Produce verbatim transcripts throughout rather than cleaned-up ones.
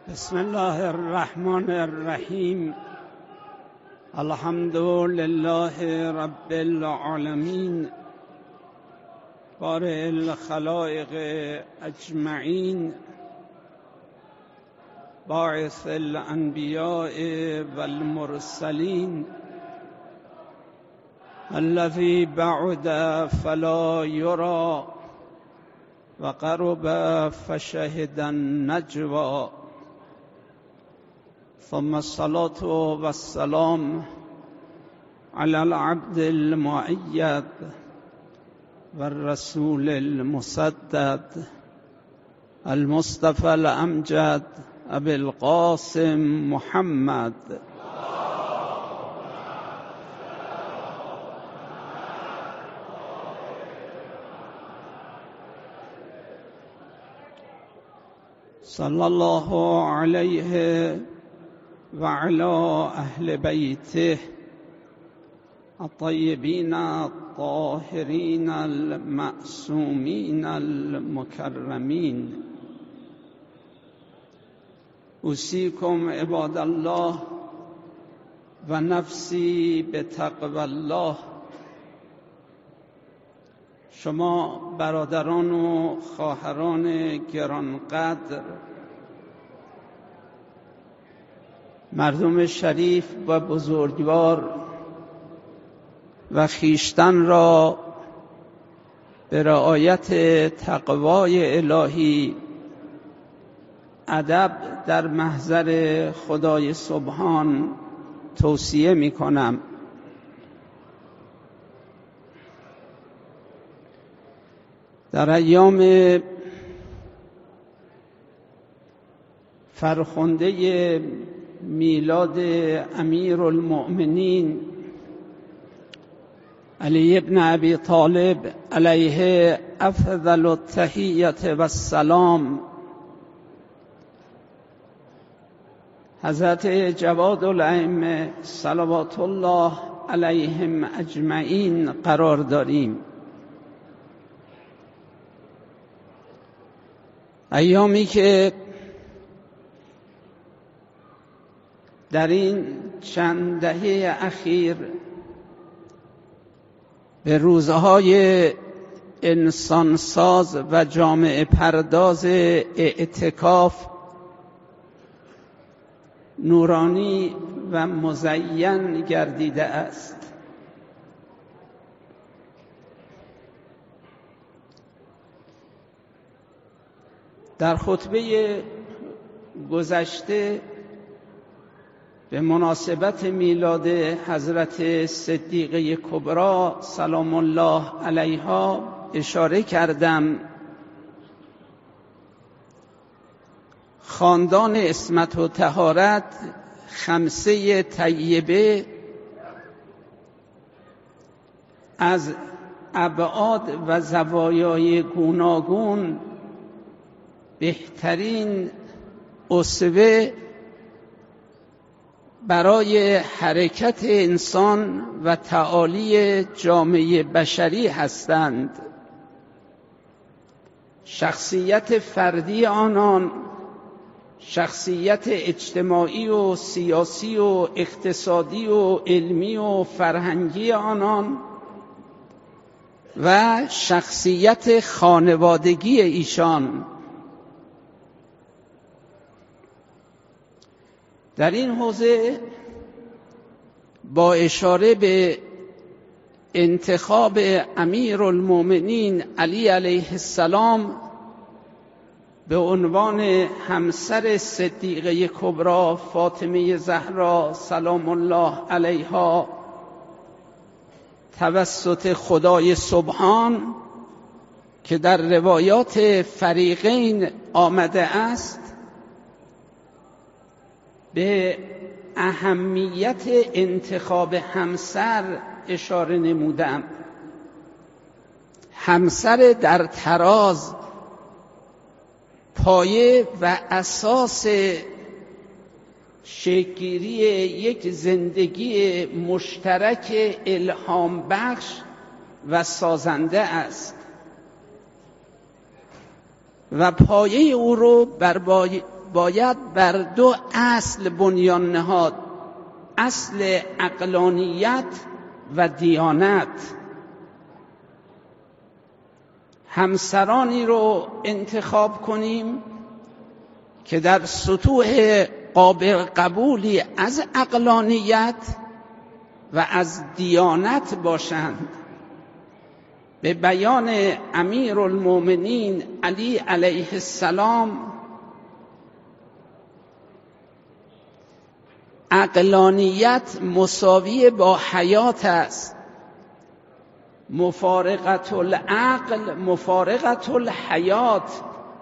بسم الله الرحمن الرحیم. الحمد لله رب العالمین بارئ الخلائق اجمعین باعث الانبیاء والمرسلین الذی بعد فلا یری و قرب فشهد النجوی ثم الصلاة والسلام على العبد المؤيد والرسول المسدد المصطفى الأمجد أبي القاسم محمد صلى الله عليه وعلى أهل بيته الطيبين الطاهرين المعصومين المكرمين. أوصيكم عباد الله و نفسی بتقوى الله. شما برادران و خواهران گرانقدر، مردم شریف و بزرگوار و خویشتن را به رعایت تقوای الهی ادب در محضر خدای سبحان توصیه می کنم. در ایام فرخنده میلاد امیرالمؤمنین علی ابن ابی طالب علیه افضل التحیة و السلام، حضرت جواد الائمه صلوات الله علیهم اجمعین قرار داریم. ایامی که در این چند دهه اخیر به روزهای انسانساز و جامعه پرداز اعتکاف نورانی و مزین گردیده است. در خطبه گذشته به مناسبت میلاد حضرت صدیقه کبری سلام الله علیها اشاره کردم. خاندان عصمت و طهارت، خمسه طیبه، از ابعاد و زوایای گوناگون بهترین اسوه برای حرکت انسان و تعالی جامعه بشری هستند. شخصیت فردی آنان، شخصیت اجتماعی و سیاسی و اقتصادی و علمی و فرهنگی آنان و شخصیت خانوادگی ایشان. در این حوزه با اشاره به انتخاب امیرالمؤمنین علی علیه السلام به عنوان همسر صدیقه کبری فاطمه زهرا سلام الله علیها توسط خدای سبحان که در روایات فریقین آمده است، به اهمیت انتخاب همسر اشاره نمودم. همسر در تراز پایه و اساس شکل‌گیری یک زندگی مشترک الهام بخش و سازنده است و پایه او رو بر باید بر دو اصل بنیان نهاد: اصل عقلانیت و دیانت. همسرانی رو انتخاب کنیم که در سطوح قابل قبولی از عقلانیت و از دیانت باشند. به بیان امیرالمومنین علی علیه السلام، عقلانیت مساوی با حیات است. مفارقت العقل مفارقت الحیات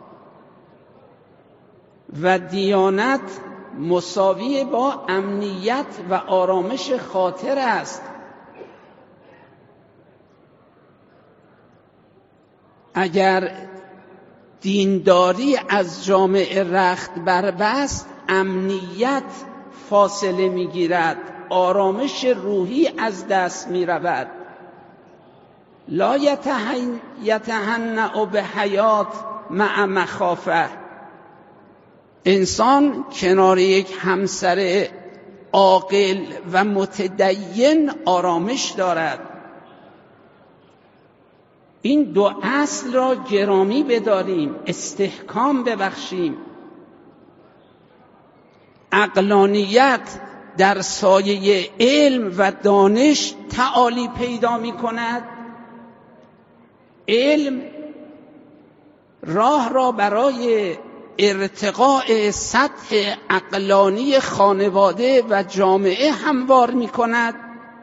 و دیانت مساوی با امنیت و آرامش خاطر است. اگر دینداری از جامعه رخت بربست، امنیت فاصله میگیرد، آرامش روحی از دست میرود. لا یتهنأ به حیات مع مخافه. انسان کنار یک همسر عاقل و متدین آرامش دارد. این دو اصل را گرامی بداریم، استحکام ببخشیم. عقلانیت در سایه علم و دانش تعالی پیدا می کند. علم راه را برای ارتقاء سطح عقلانی خانواده و جامعه هموار می کند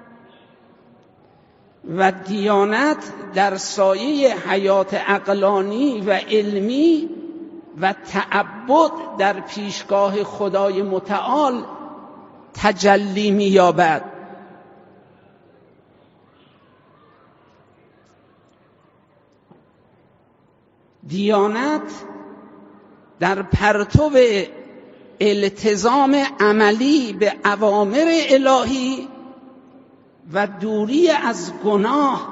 و دیانت در سایه حیات عقلانی و علمی و تعبد در پیشگاه خدای متعال تجلی می یابد. دیانت در پرتو التزام عملی به اوامر الهی و دوری از گناه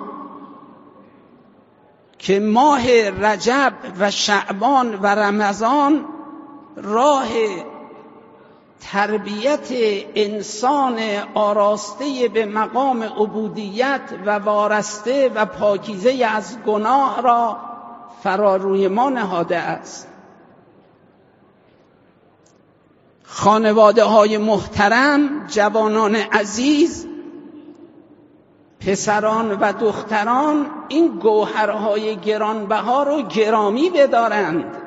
که ماه رجب و شعبان و رمضان راه تربیت انسان آراسته به مقام عبودیت و وارسته و پاکیزه از گناه را فراروی ما نهاده است. خانواده های محترم، جوانان عزیز، پسران و دختران این گوهرهای گرانبها رو گرامی بدارند.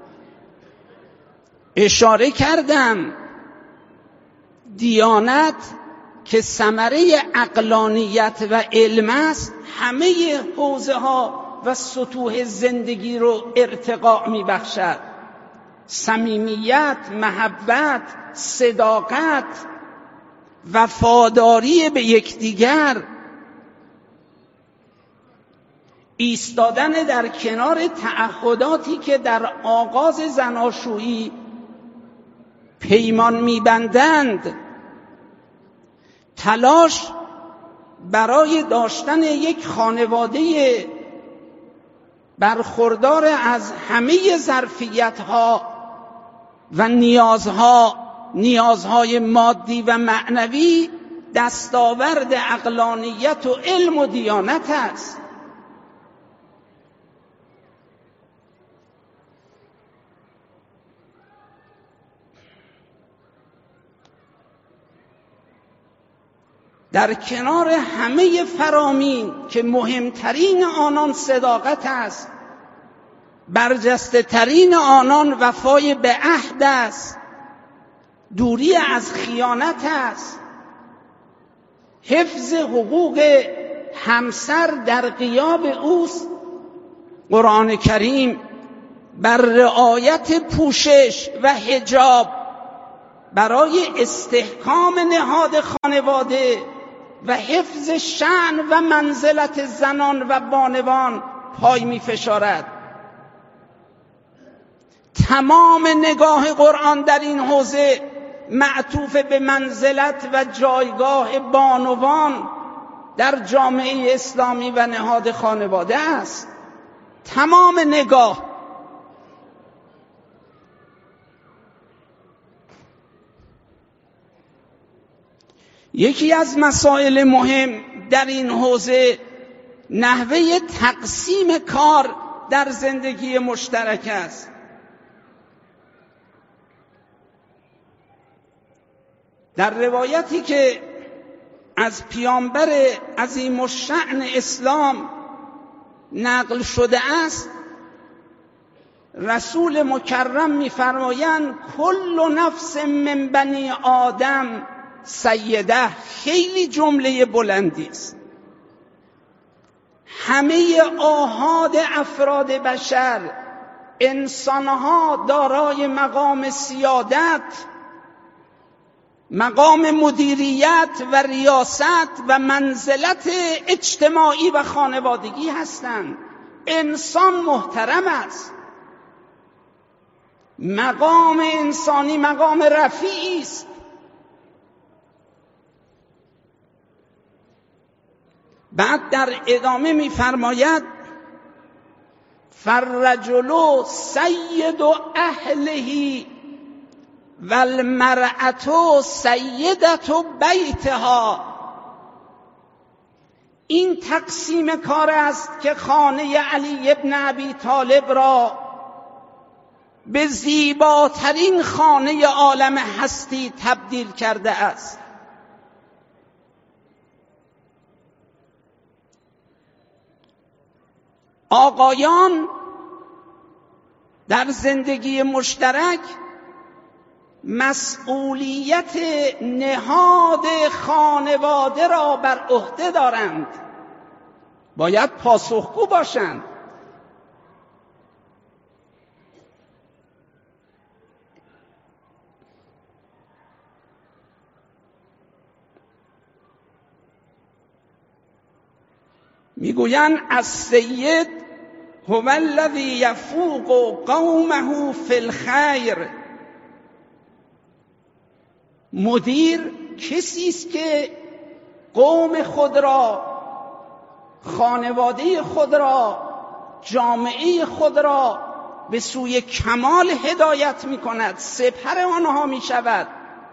اشاره کردم دیانت که ثمره عقلانیت و علم است، همه حوزه ها و سطوح زندگی رو ارتقا می بخشد. صمیمیت، محبت، صداقت، وفاداری به یکدیگر، ایستادن در کنار تعهداتی که در آغاز زناشویی پیمان می‌بندند، تلاش برای داشتن یک خانواده برخوردار از همه ظرفیت‌ها و نیازها، نیازهای مادی و معنوی، دستاورد عقلانیت و علم و دیانت است. در کنار همه فرامین که مهمترین آنان صداقت است، برجسته ترین آنان وفای به عهد است، دوری از خیانت است، حفظ حقوق همسر در غیاب اوست. قرآن کریم بر رعایت پوشش و حجاب برای استحکام نهاد خانواده و حفظ شأن و منزلت زنان و بانوان پای می فشارد. تمام نگاه قرآن در این حوزه معطوف به منزلت و جایگاه بانوان در جامعه اسلامی و نهاد خانواده است. تمام نگاه یکی از مسائل مهم در این حوزه نحوه تقسیم کار در زندگی مشترک است. در روایتی که از پیامبر عظیم الشأن اسلام نقل شده است، رسول مکرم می‌فرمایند کل نفس من بنی آدم سیده. خیلی جمله بلندی است. همه آحاد افراد بشر، انسانها دارای مقام سیادت، مقام مدیریت و ریاست و منزلت اجتماعی و خانوادگی هستند. انسان محترم است. مقام انسانی مقام رفیعی است. بعد در ادامه می‌فرماید فالرجل سید اهله والمرأة سیدة بیتها. این تقسیم کار است که خانه علی ابن ابی طالب را به زیباترین خانه عالم هستی تبدیل کرده است. آقایان در زندگی مشترک مسئولیت نهاد خانواده را بر عهده دارند. باید پاسخگو باشند. میگویند السید هو الذی یفوق قومه فی الخیر. مدیر کسی است که قوم خود را، خانواده خود را، جامعه خود را به سوی کمال هدایت می کند، سپر آنها می شود.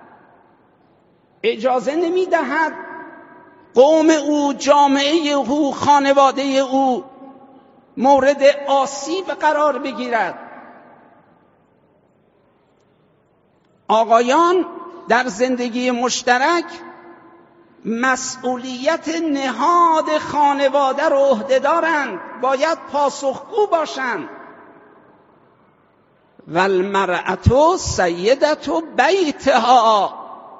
اجازه نمی دهد قوم او، جامعه او، خانواده او مورد آسیب قرار بگیرد. آقایان در زندگی مشترک مسئولیت نهاد خانواده را عهده دارند، باید پاسخگو باشند. والمرأة سیدة بیتها.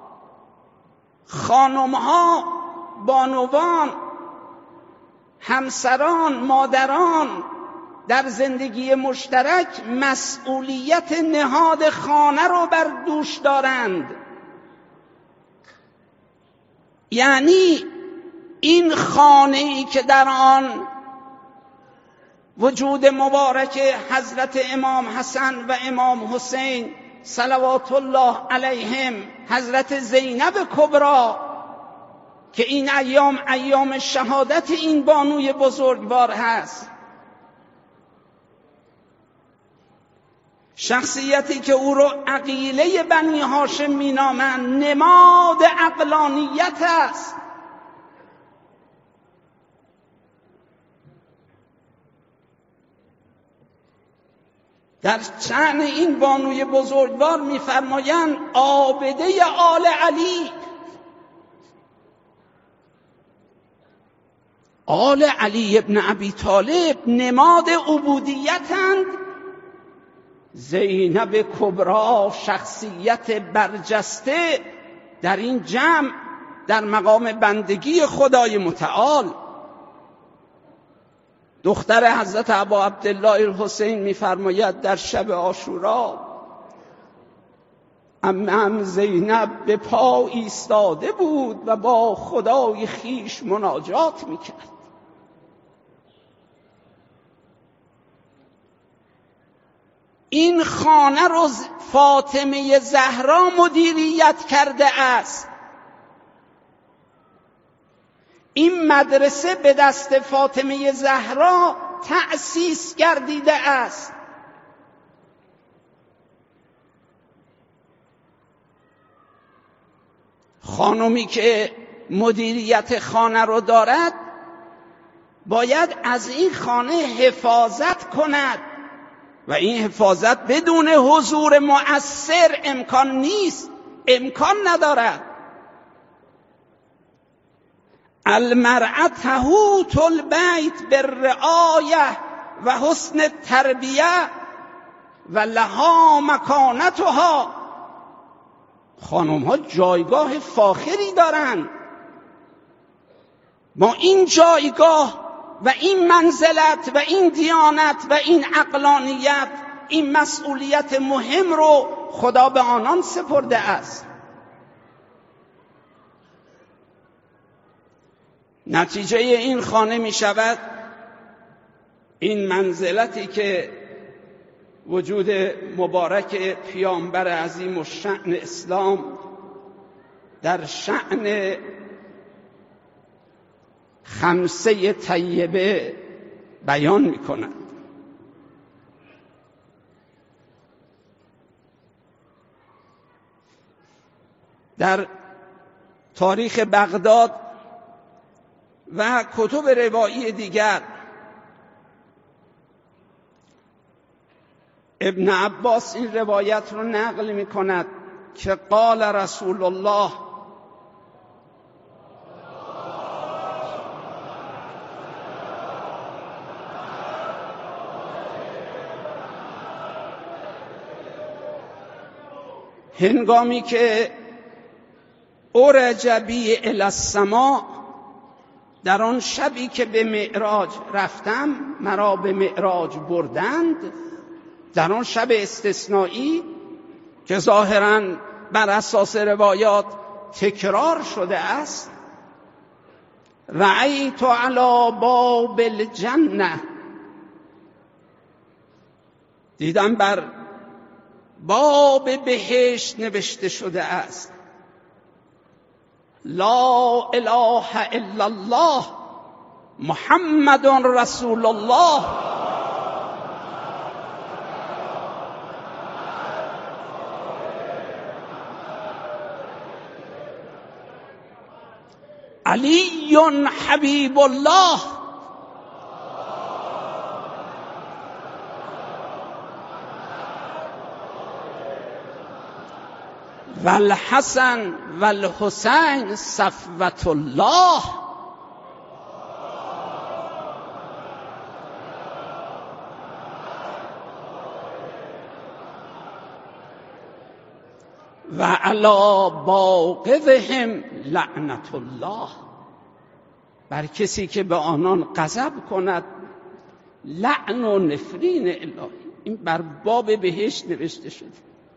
خانمها، بانوان، همسران، مادران در زندگی مشترک مسئولیت نهاد خانه را بر دوش دارند. یعنی این خانه‌ای که در آن وجود مبارک حضرت امام حسن و امام حسین صلوات الله علیهم، حضرت زینب کبری که این ایام ایام شهادت این بانوی بزرگوار هست، شخصیتی که او را عقیله بنی هاشم مینامند، نماد عقلانیت است. در شأن این بانوی بزرگوار می‌فرمایند عابده آل علی. آل علی ابن ابی طالب نماد عبودیتند. زینب کبری شخصیت برجسته در این جمع در مقام بندگی خدای متعال. دختر حضرت ابا عبدالله الحسین می‌فرماید در شب عاشورا عمم زینب به پا ایستاده بود و با خدای خیش مناجات می‌کرد. این خانه رو فاطمه زهرا مدیریت کرده است. این مدرسه به دست فاطمه زهرا تأسیس گردیده است. خانمی که مدیریت خانه رو دارد باید از این خانه حفاظت کند و این حفاظت بدون حضور مؤثر امکان نیست، امکان ندارد. المرأة تحوط البیت بالرعایه و حسن التربیه و لها مکانتها. خانم ها جایگاه فاخری دارند. با این جایگاه و این منزلت و این دیانت و این عقلانیت، این مسئولیت مهم رو خدا به آنان سپرده است. نتیجه این خانه می شود این منزلتی که وجود مبارک پیامبر عظیم الشأن اسلام در شأن خمسه طیبه بیان می کند. در تاریخ بغداد و کتب روایی دیگر ابن عباس این روایت رو نقل می کند که قال رسول الله هنگامی که عرج بی الی السماء، در آن شبی که به معراج رفتم، مرا به معراج بردند، در آن شب استثنایی که ظاهراً بر اساس روایات تکرار شده است، رأیت علی باب الجنه، دیدم بر باب بهشت نوشته شده است لا اله الا الله محمد رسول الله. علی حبیب الله والحسن والحسین صفوة الله. و علی باغضهم لعنت الله، بر کسی که به آنان غضب کند لعن و نفرین الهی. این بر باب بهشت نوشته شده.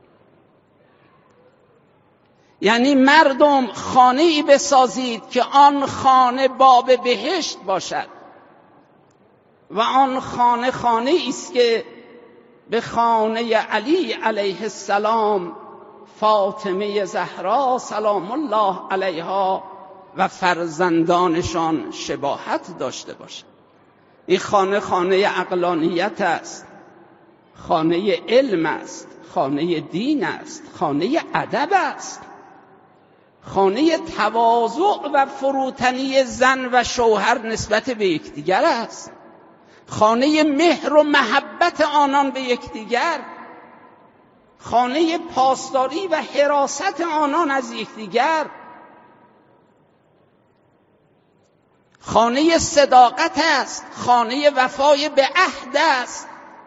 یعنی مردم خانه‌ای بسازید که آن خانه باب بهشت باشد و آن خانه خانه است که به خانه علی علیه السلام، فاطمه زهرا سلام الله علیها و فرزندانشان شباهت داشته باشد. این خانه خانه عقلانیت است، خانه علم است، خانه دین است، خانه ادب است، خانه تواضع و فروتنی زن و شوهر نسبت به یکدیگر است، خانه مهر و محبت آنان به یکدیگر، خانه پاسداری و حراست آنان از یکدیگر، خانه صداقت است، خانه وفای به عهد است،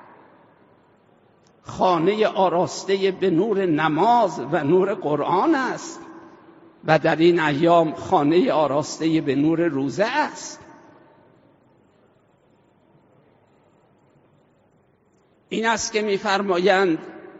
خانه آراسته به نور نماز و نور قرآن است و در این ایام خانه آراسته به نور روزه است. این است که می‌فرمایند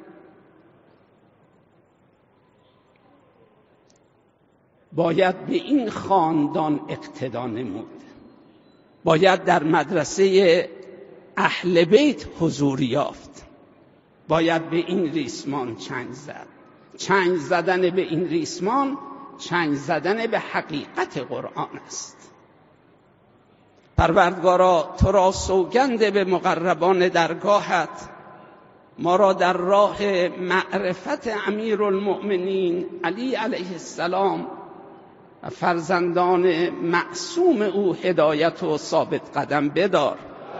باید به این خاندان اقتدا نمود، باید در مدرسه اهل بیت حضور یافت، باید به این ریسمان چنگ زد. چنگ زدن به این ریسمان چنگ زدن به حقیقت قرآن است. پروردگارا تو را سوگند به مقربان درگاهت، ما را در راه معرفت امیرالمؤمنین علی علیه السلام و فرزندان معصوم او هدایت و ثابت قدم بدار.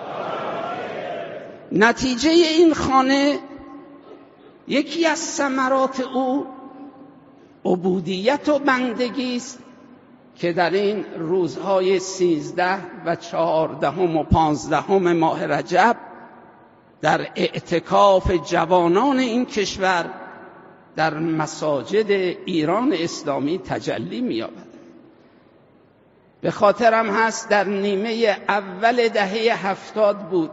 نتیجه این خانه یکی از ثمرات او عبودیت و بندگی است که در این روزهای سیزده و چهاردهم و پانزدهم ماه رجب در اعتکاف جوانان این کشور در مساجد ایران اسلامی تجلی می‌یابد. به خاطرم هست در نیمه اول دهه هفتاد بود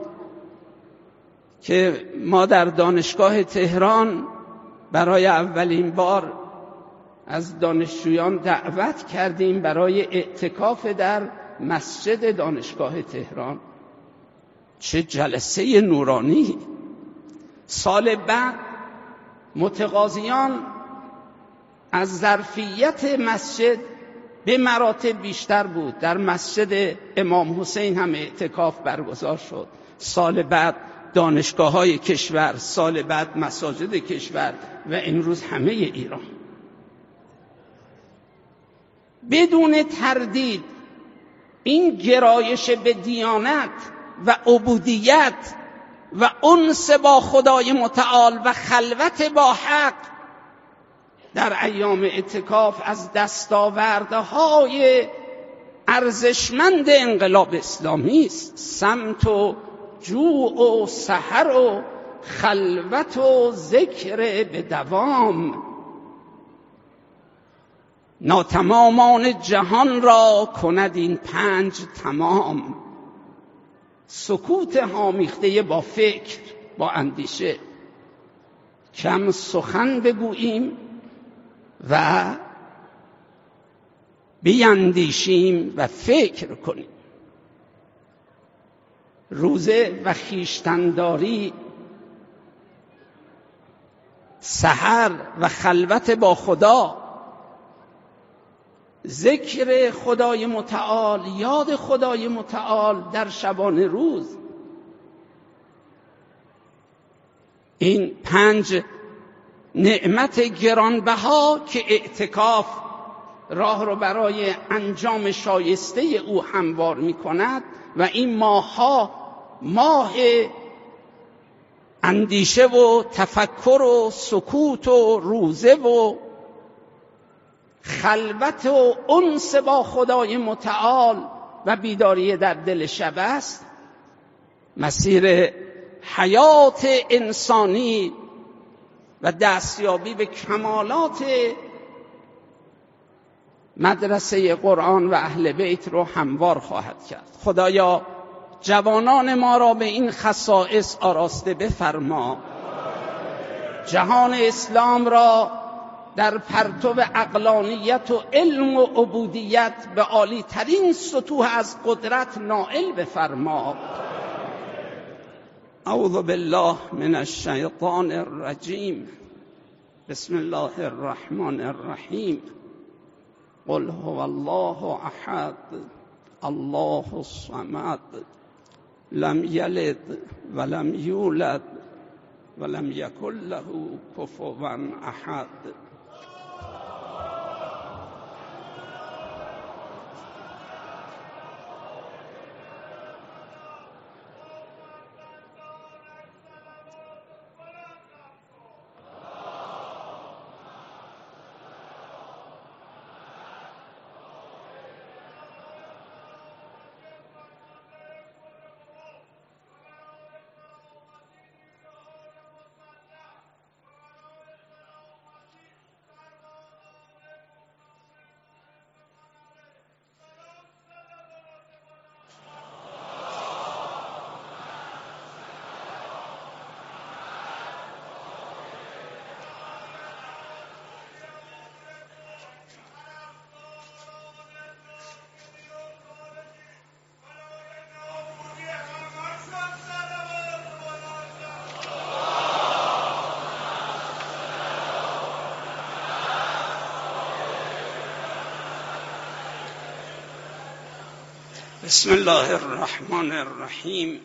که ما در دانشگاه تهران برای اولین بار از دانشجویان دعوت کردیم برای اعتکاف در مسجد دانشگاه تهران. چه جلسه نورانی! سال بعد متقاضیان از ظرفیت مسجد به مراتب بیشتر بود. در مسجد امام حسین هم اعتکاف برگزار شد. سال بعد دانشگاه های کشور، سال بعد مساجد کشور و امروز همه ایران. بدون تردید این گرایش به دیانت و عبودیت و انس با خدای متعال و خلوت با حق در ایام اعتکاف از دستاوردهای ارزشمند انقلاب اسلامی است. سمت و جوع و سحر و خلوت و ذکر به دوام، ناتمامان جهان را کند این پنج تمام. سکوت آمیخته با فکر، با اندیشه، کم سخن بگوییم و بیندیشیم و فکر کنیم. روزه و خویشتن‌داری، سحر و خلوت با خدا، ذکر خدای متعال، یاد خدای متعال در شبانه روز، این پنج نعمت گرانبها که اعتکاف راه رو برای انجام شایسته او هموار می کند و این ماه‌ها ماه اندیشه و تفکر و سکوت و روزه و خلوت و انس با خدای متعال و بیداری در دل شب است. مسیر حیات انسانی و دستیابی به کمالات مدرسه قرآن و اهل بیت رو هموار خواهد کرد. خدایا جوانان ما را به این خصائص آراسته بفرما. جهان اسلام را در پرتو عقلانیت و علم و عبودیت به عالی ترین سطوح از قدرت نائل بفرما. اعوذ بالله من الشیطان الرجیم. بسم الله الرحمن الرحیم. قل هو الله احد الله الصمد لم یلد ولم یولد ولم یکن له کفوا احد. بسم الله الرحمن الرحیم.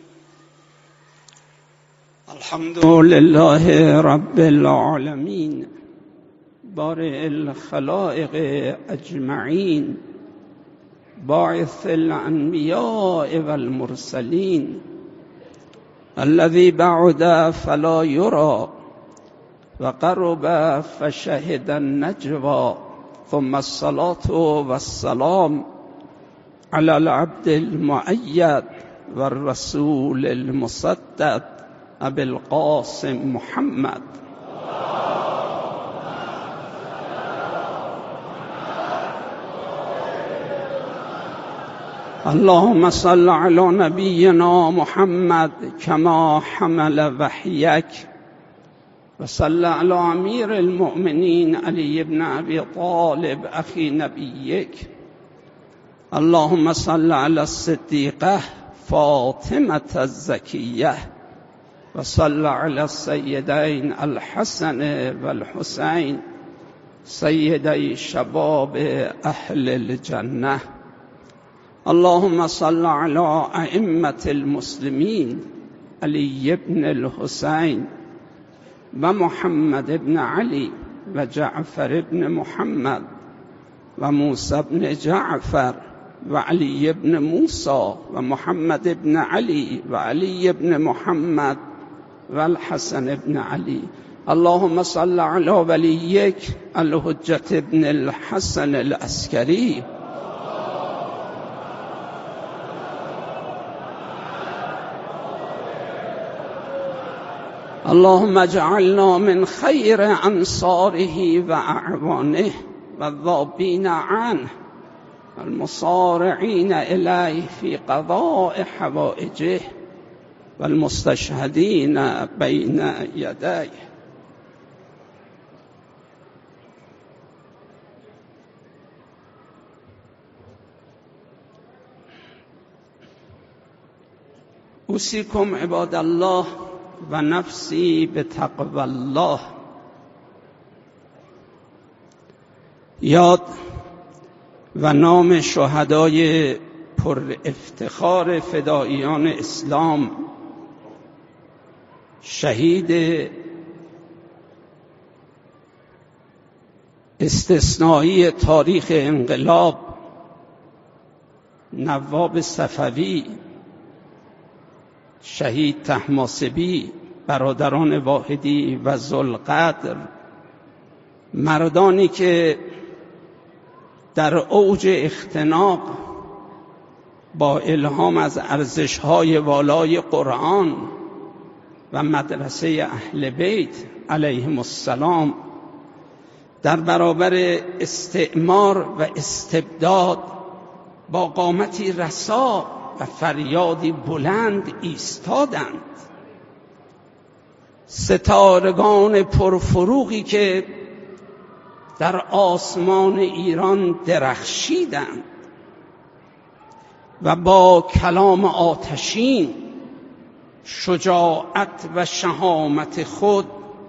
الحمد لله رب العالمین. بارئ الخلائق اجمعین باعث الانبیاء والمرسلین الذي بعد فلا يرى وقرب فشهد النجوى ثم الصلاة والسلام على العبد المؤيد والرسول المصدق أبي القاسم محمد اللهم صل على نبينا محمد كما حمل وحيك وصل على أمير المؤمنين علي بن أبي طالب أخي نبيك اللهم صل على الصديقة فاطمة الزكية وصل على السيدين الحسن والحسين سيدي شباب أهل الجنة اللهم صل على أئمة المسلمين علي بن الحسين ومحمد بن علي وجعفر بن محمد وموسى بن جعفر وعلي بن موسى ومحمد بن علي وعلي بن محمد والحسن بن علي اللهم صل على وليك الحجة بن الحسن العسكري اللهم اجعلنا من خير أنصاره وأعوانه والذابين عنه والمصارعين إليه في قضاء حوائجه والمستشهدين بين يديه. اوصیکم عباد الله و نفسی به تقوی الله. یاد و نام شهدای پر افتخار فداییان اسلام، شهید استثنایی تاریخ انقلاب نواب صفوی، شهید طهماسبی، برادران واحدی و ذوالقدر، مردانی که در اوج اختناق با الهام از ارزش‌های والای قرآن و مدرسه اهل بیت علیهم السلام در برابر استعمار و استبداد با قامتی رسا و فریادی بلند ایستادند. ستارگان پرفروغی که در آسمان ایران درخشیدند و با کلام آتشین، شجاعت و شهامت خود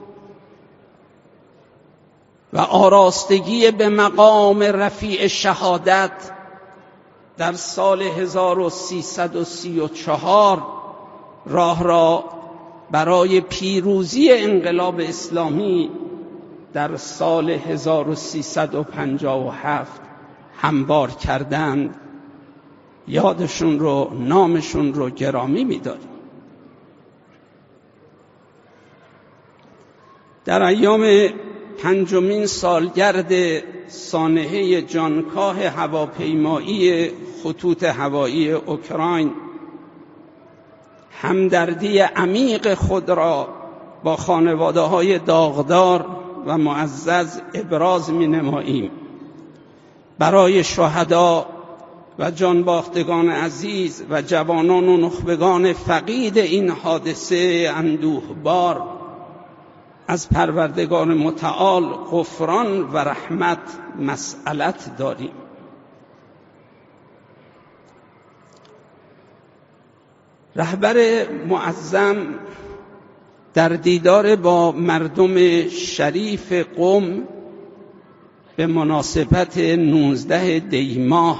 و آراستگی به مقام رفیع شهادت در سال هزار و سیصد و سی و چهار راه را برای پیروزی انقلاب اسلامی در سال هزار و سیصد و پنجاه و هفت هموار کردند. یادشون رو، نامشون رو گرامی می‌داریم. در ایام پنجمین سالگرد سانحه جانکاه هواپیمایی خطوط هوایی اوکراین همدردی عمیق خود را با خانواده‌های داغدار و معزز ابراز می‌نماییم. برای شهدا و جانباختگان عزیز و جوانان و نخبگان فقید این حادثه اندوهبار از پروردگار متعال غفران و رحمت مسئلت داریم. رهبر معظم در دیدار با مردم شریف قم به مناسبت نوزده دی ماه،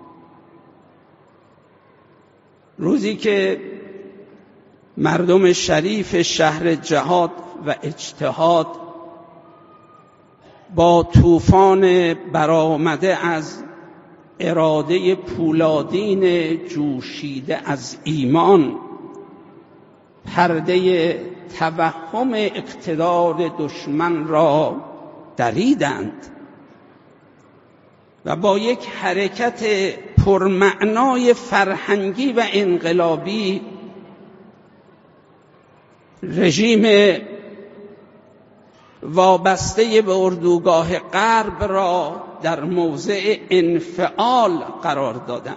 روزی که مردم شریف شهر جهاد و اجتهاد با طوفان برآمده از اراده پولادین جوشیده از ایمان پرده توهم اقتدار دشمن را دریدند و با یک حرکت پرمعنای فرهنگی و انقلابی رژیم وابسته به اردوگاه غرب را در موضع انفعال قرار دادند.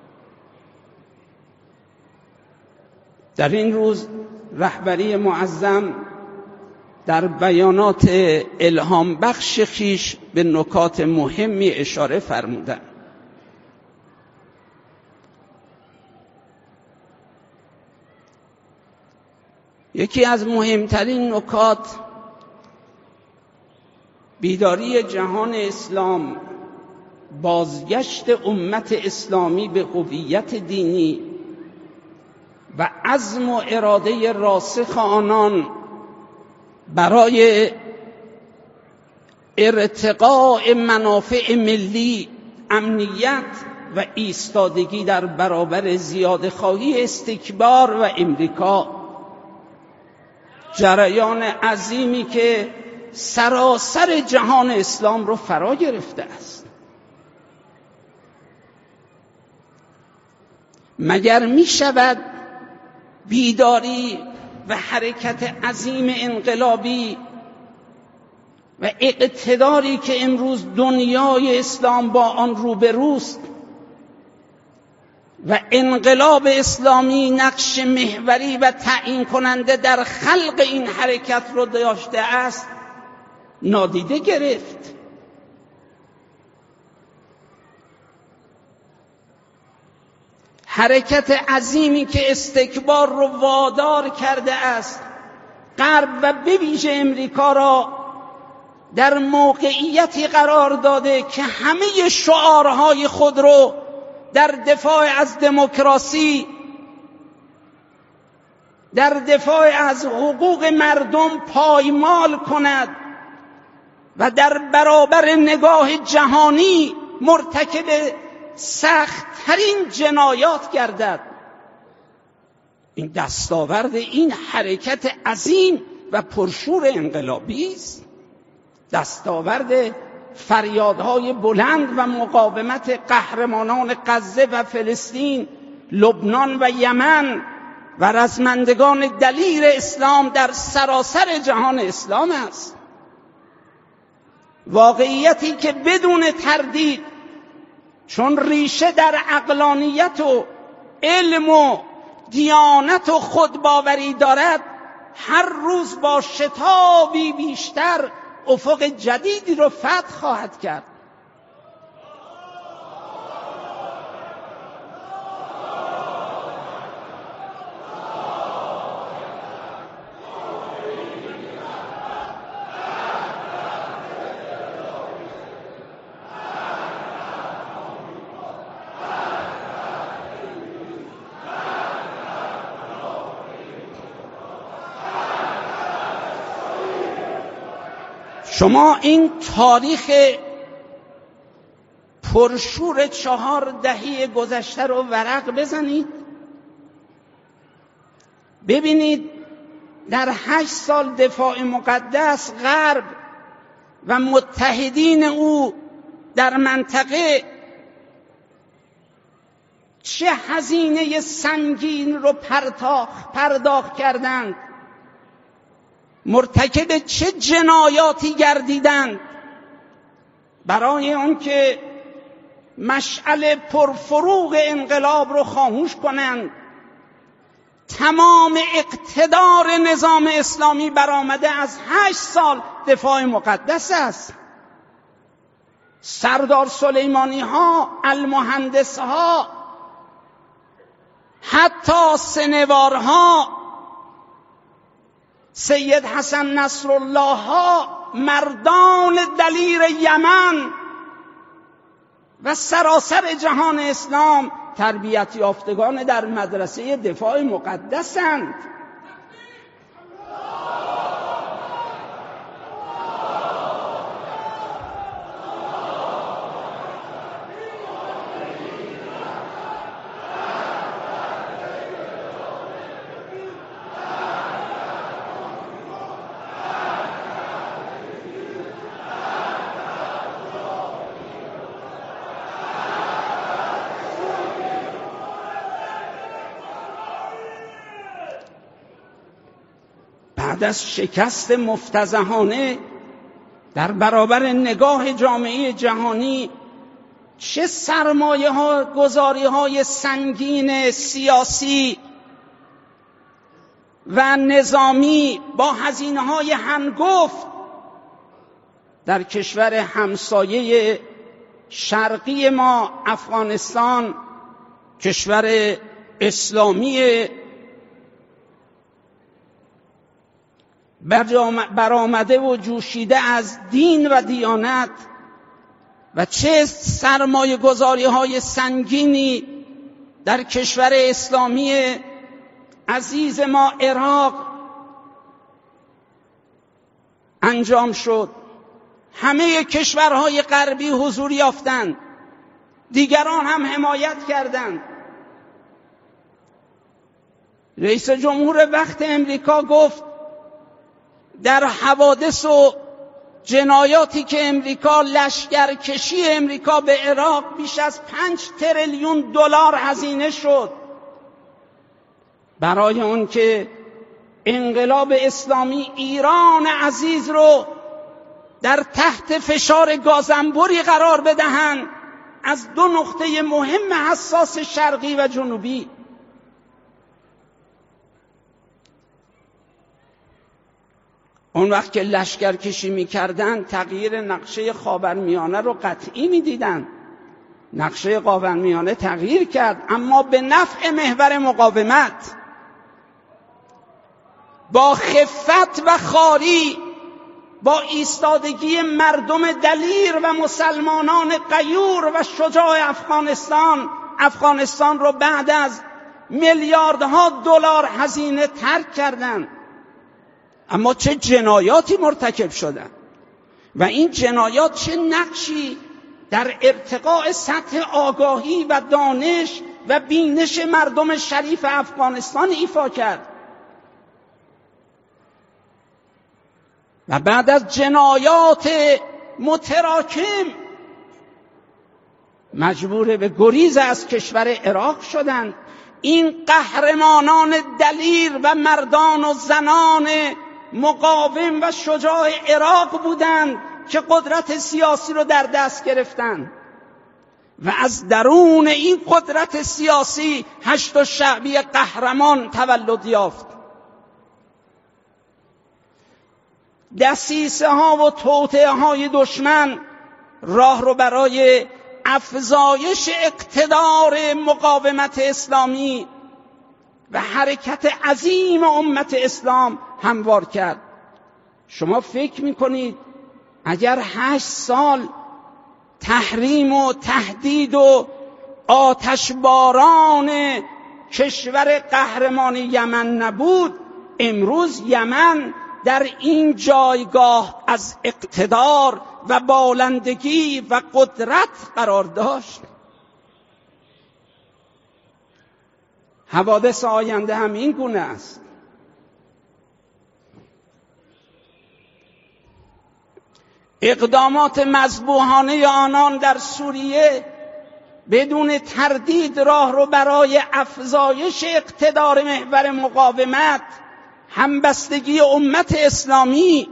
در این روز رهبری معظم در بیانات الهام بخش خویش به نکات مهمی اشاره فرمودند. یکی از مهمترین نکات بیداری جهان اسلام، بازگشت امت اسلامی به هویت دینی و عزم و اراده راسخ آنان برای ارتقاء منافع ملی، امنیت و ایستادگی در برابر زیادخواهی استکبار و امریکا، جریان عظیمی که سراسر جهان اسلام رو فرا گرفته است. مگر می شود بیداری و حرکت عظیم انقلابی و اقتداری که امروز دنیای اسلام با آن روبروست و انقلاب اسلامی نقش محوری و تعیین کننده در خلق این حرکت رو داشته است نادیده گرفت؟ حرکت عظیمی که استکبار رو وادار کرده است غرب و به ویژه امریکا را در موقعیتی قرار داده که همه شعارهای خود رو در دفاع از دموکراسی، در دفاع از حقوق مردم پایمال کند و در برابر نگاه جهانی مرتکب سخت‌ترین جنایات گردد. این دستاورد این حرکت عظیم و پرشور انقلابی است، دستاورد فریادهای بلند و مقاومت قهرمانان غزه و فلسطین، لبنان و یمن و رزمندگان دلیر اسلام در سراسر جهان اسلام است. واقعیتی که بدون تردید چون ریشه در عقلانیت و علم و دیانت و خودباوری دارد، هر روز با شتابی بیشتر افق جدیدی رو فتح خواهد کرد. شما این تاریخ پرشور چهار دهه گذشته رو ورق بزنید، ببینید در هشت سال دفاع مقدس غرب و متحدین او در منطقه چه هزینه سنگین رو پرداخت کردند، مرتکب چه جنایاتی گردیدند برای اون که مشعل پرفروغ انقلاب رو خاموش کنند. تمام اقتدار نظام اسلامی برآمده از هشت سال دفاع مقدس است. سردار سلیمانی ها، المهندس ها، حتی سنوارها، سید حسن نصرالله ها، مردان دلیر یمن و سراسر جهان اسلام تربیت یافتگان در مدرسه دفاع مقدسند. بعد از شکست مفتضحانه در برابر نگاه جامعه جهانی چه سرمایه ها گذاری های سنگین سیاسی و نظامی با هزینه های هنگفت در کشور همسایه شرقی ما افغانستان، کشور اسلامی برآمده و جوشیده از دین و دیانت، و چه سرمایه گذاری های سنگینی در کشور اسلامی عزیز ما عراق انجام شد. همه کشورهای غربی حضور یافتند، دیگران هم حمایت کردند. رئیس جمهور وقت امریکا گفت در حوادث و جنایاتی که امریکا، لشکرکشی امریکا به عراق بیش از پنج تریلیون دلار هزینه شد برای اون که انقلاب اسلامی ایران عزیز رو در تحت فشار گازنبوری قرار بدهند از دو نقطه مهم حساس شرقی و جنوبی. اون وقت که لشکرکشی می‌کردند تغییر نقشه خاورمیانه رو قطعی می‌دیدند. نقشه خاورمیانه تغییر کرد، اما به نفع محور مقاومت. با خفت و خواری، با ایستادگی مردم دلیر و مسلمانان غیور و شجاع افغانستان، افغانستان رو بعد از میلیاردها دلار هزینه ترک کردند. اما چه جنایاتی مرتکب شدند و این جنایات چه نقشی در ارتقاء سطح آگاهی و دانش و بینش مردم شریف افغانستان ایفا کرد. و بعد از جنایات متراکم مجبور به گریز از کشور عراق شدند. این قهرمانان دلیر و مردان و زنان مقاوم و شجاع عراق بودند که قدرت سیاسی رو در دست گرفتند و از درون این قدرت سیاسی هشت شعبی قهرمان تولد یافت. دسیسه ها و توطئه های دشمن راه رو برای افزایش اقتدار مقاومت اسلامی و حرکت عظیم امت اسلام هموار کرد. شما فکر میکنید اگر هشت سال تحریم و تهدید و آتشباران کشور قهرمان یمن نبود، امروز یمن در این جایگاه از اقتدار و بالندگی و قدرت قرار داشت؟ حوادث آینده هم این گونه است. اقدامات مذبوحانه آنان در سوریه بدون تردید راه رو برای افزایش اقتدار محور مقاومت، همبستگی امت اسلامی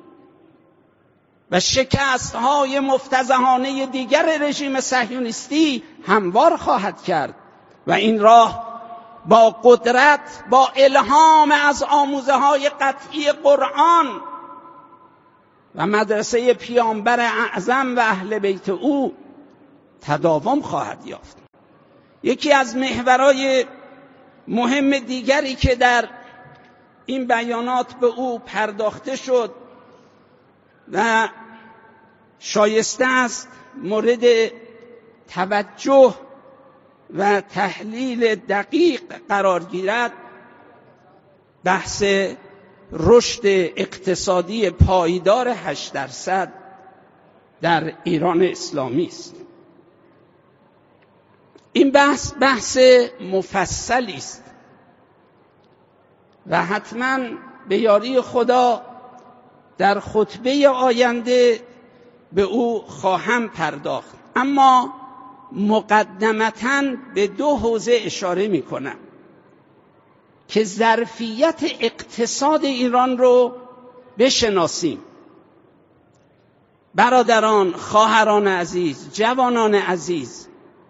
و شکست‌های مفتضحانه دیگر رژیم صهیونیستی هموار خواهد کرد و این راه با قدرت، با الهام از آموزه‌های قطعی قرآن و مدرسه پیامبر اعظم و اهل بیت او تداوم خواهد یافت. یکی از محورهای مهم دیگری که در این بیانات به او پرداخته شد و شایسته است مورد توجه و تحلیل دقیق قرار گیرد، بحث رشد اقتصادی پایدار هشت درصد در ایران اسلامی است. این بحث بحث مفصلی است و حتما به یاری خدا در خطبه آینده به او خواهم پرداخت، اما مقدمتاً به دو حوزه اشاره می کنم. که ظرفیت اقتصاد ایران رو بشناسیم. برادران، خواهران عزیز، جوانان عزیز،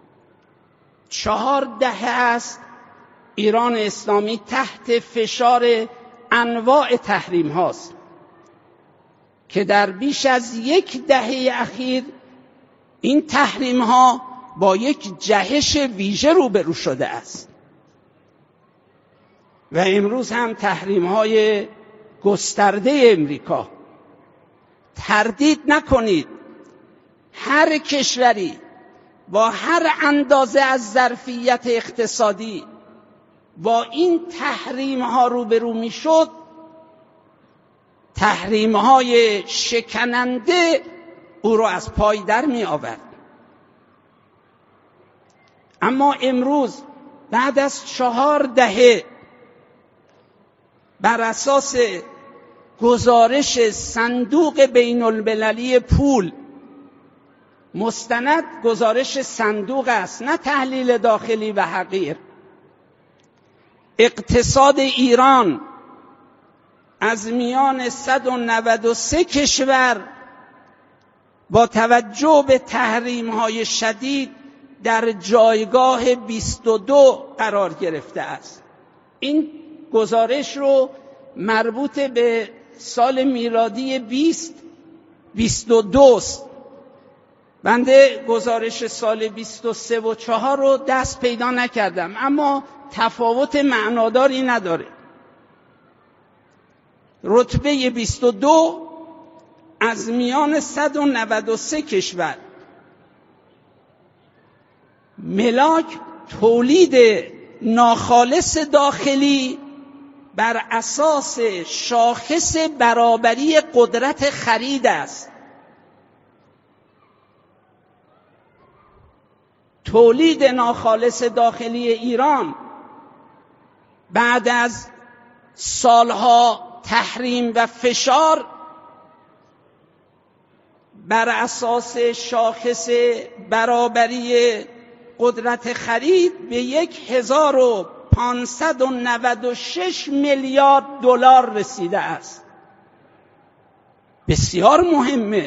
چهار دهه است ایران اسلامی تحت فشار انواع تحریم هاست که در بیش از یک دهه اخیر این تحریم ها با یک جهش ویژه روبرو شده است و امروز هم تحریم های گسترده امریکا. تردید نکنید، هر کشوری با هر اندازه از ظرفیت اقتصادی با این تحریم ها روبرو می شد، تحریم های شکننده او را از پای در می آورد. اما امروز بعد از چهار دهه بر اساس گزارش صندوق بین المللی پول، مستند گزارش صندوق است نه تحلیل داخلی و حقیر، اقتصاد ایران از میان صد و نود و سه کشور با توجه به تحریم‌های شدید در جایگاه بیست و دو قرار گرفته است. این گزارش رو مربوط به سال میلادی بیست بیست و دو است. بنده گزارش سال بیست و سه و چهار رو دست پیدا نکردم، اما تفاوت معناداری نداره. رتبه بیست و دو از میان صد و نود و سه کشور، ملاک تولید ناخالص داخلی بر اساس شاخص برابری قدرت خرید است. تولید ناخالص داخلی ایران بعد از سالها تحریم و فشار بر اساس شاخص برابری قدرت خرید به یک هزار و پانصد و نود و شش میلیارد دلار رسیده است. بسیار مهمه.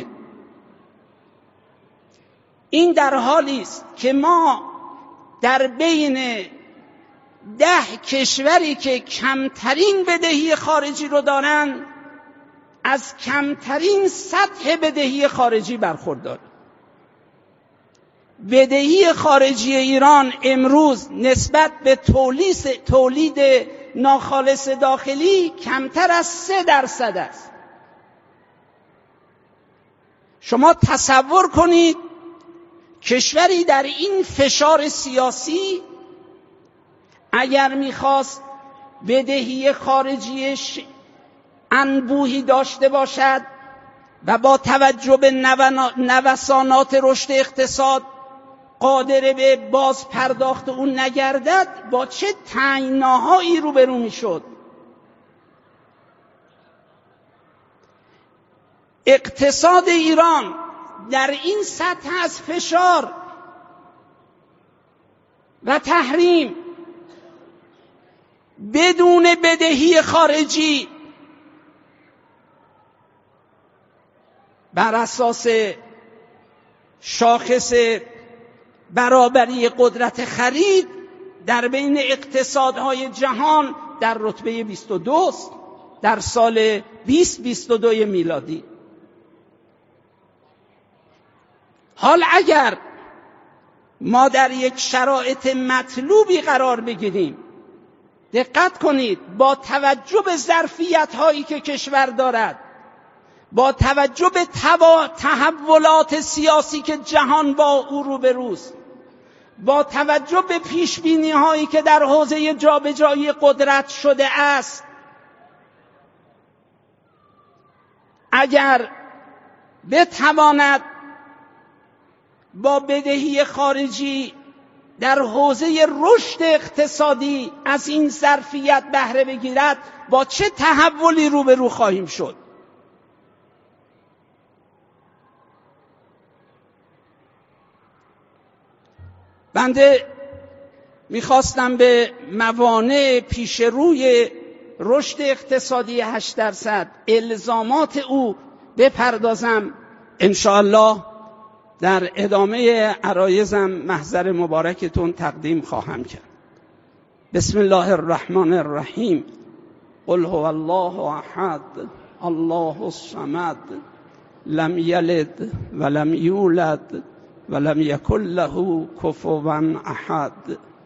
این در حالی است که ما در بین ده کشوری که کمترین بدهی خارجی رو دارن از کمترین سطح بدهی خارجی برخورداریم. بدهی خارجی ایران امروز نسبت به تولید تولید ناخالص داخلی کمتر از سه درصد است. شما تصور کنید کشوری در این فشار سیاسی اگر میخواست بدهی خارجیش انبوهی داشته باشد و با توجه به نوسانات رشد اقتصاد قادر به باز پرداخت اون نگردد، با چه تنگناهایی روبرو میشد. اقتصاد ایران در این سطح از فشار و تحریم بدون بدهی خارجی بر اساس شاخص برابری قدرت خرید در بین اقتصادهای جهان در رتبه بیست و دو است در سال بیست بیست و دو میلادی. حال اگر ما در یک شرایط مطلوبی قرار بگیریم، دقت کنید، با توجه به ظرفیت هایی که کشور دارد، با توجه به تحولات سیاسی که جهان با او روبروست، با توجه به پیشبینی هایی که در حوزه جابجایی قدرت شده است، اگر بتواند با بدهی خارجی در حوزه رشد اقتصادی از این ظرفیت بهره بگیرد، با چه تحولی روبرو خواهیم شد. بنده میخواستم به موانع پیش روی رشد اقتصادی هشت درصد الزامات او بپردازم. انشاءالله در ادامه عرایزم محضر مبارکتون تقدیم خواهم کرد. بسم الله الرحمن الرحیم. قل هو الله احد الله الصمد لم یلد ولم یولد ولم یکن له کفوا احد.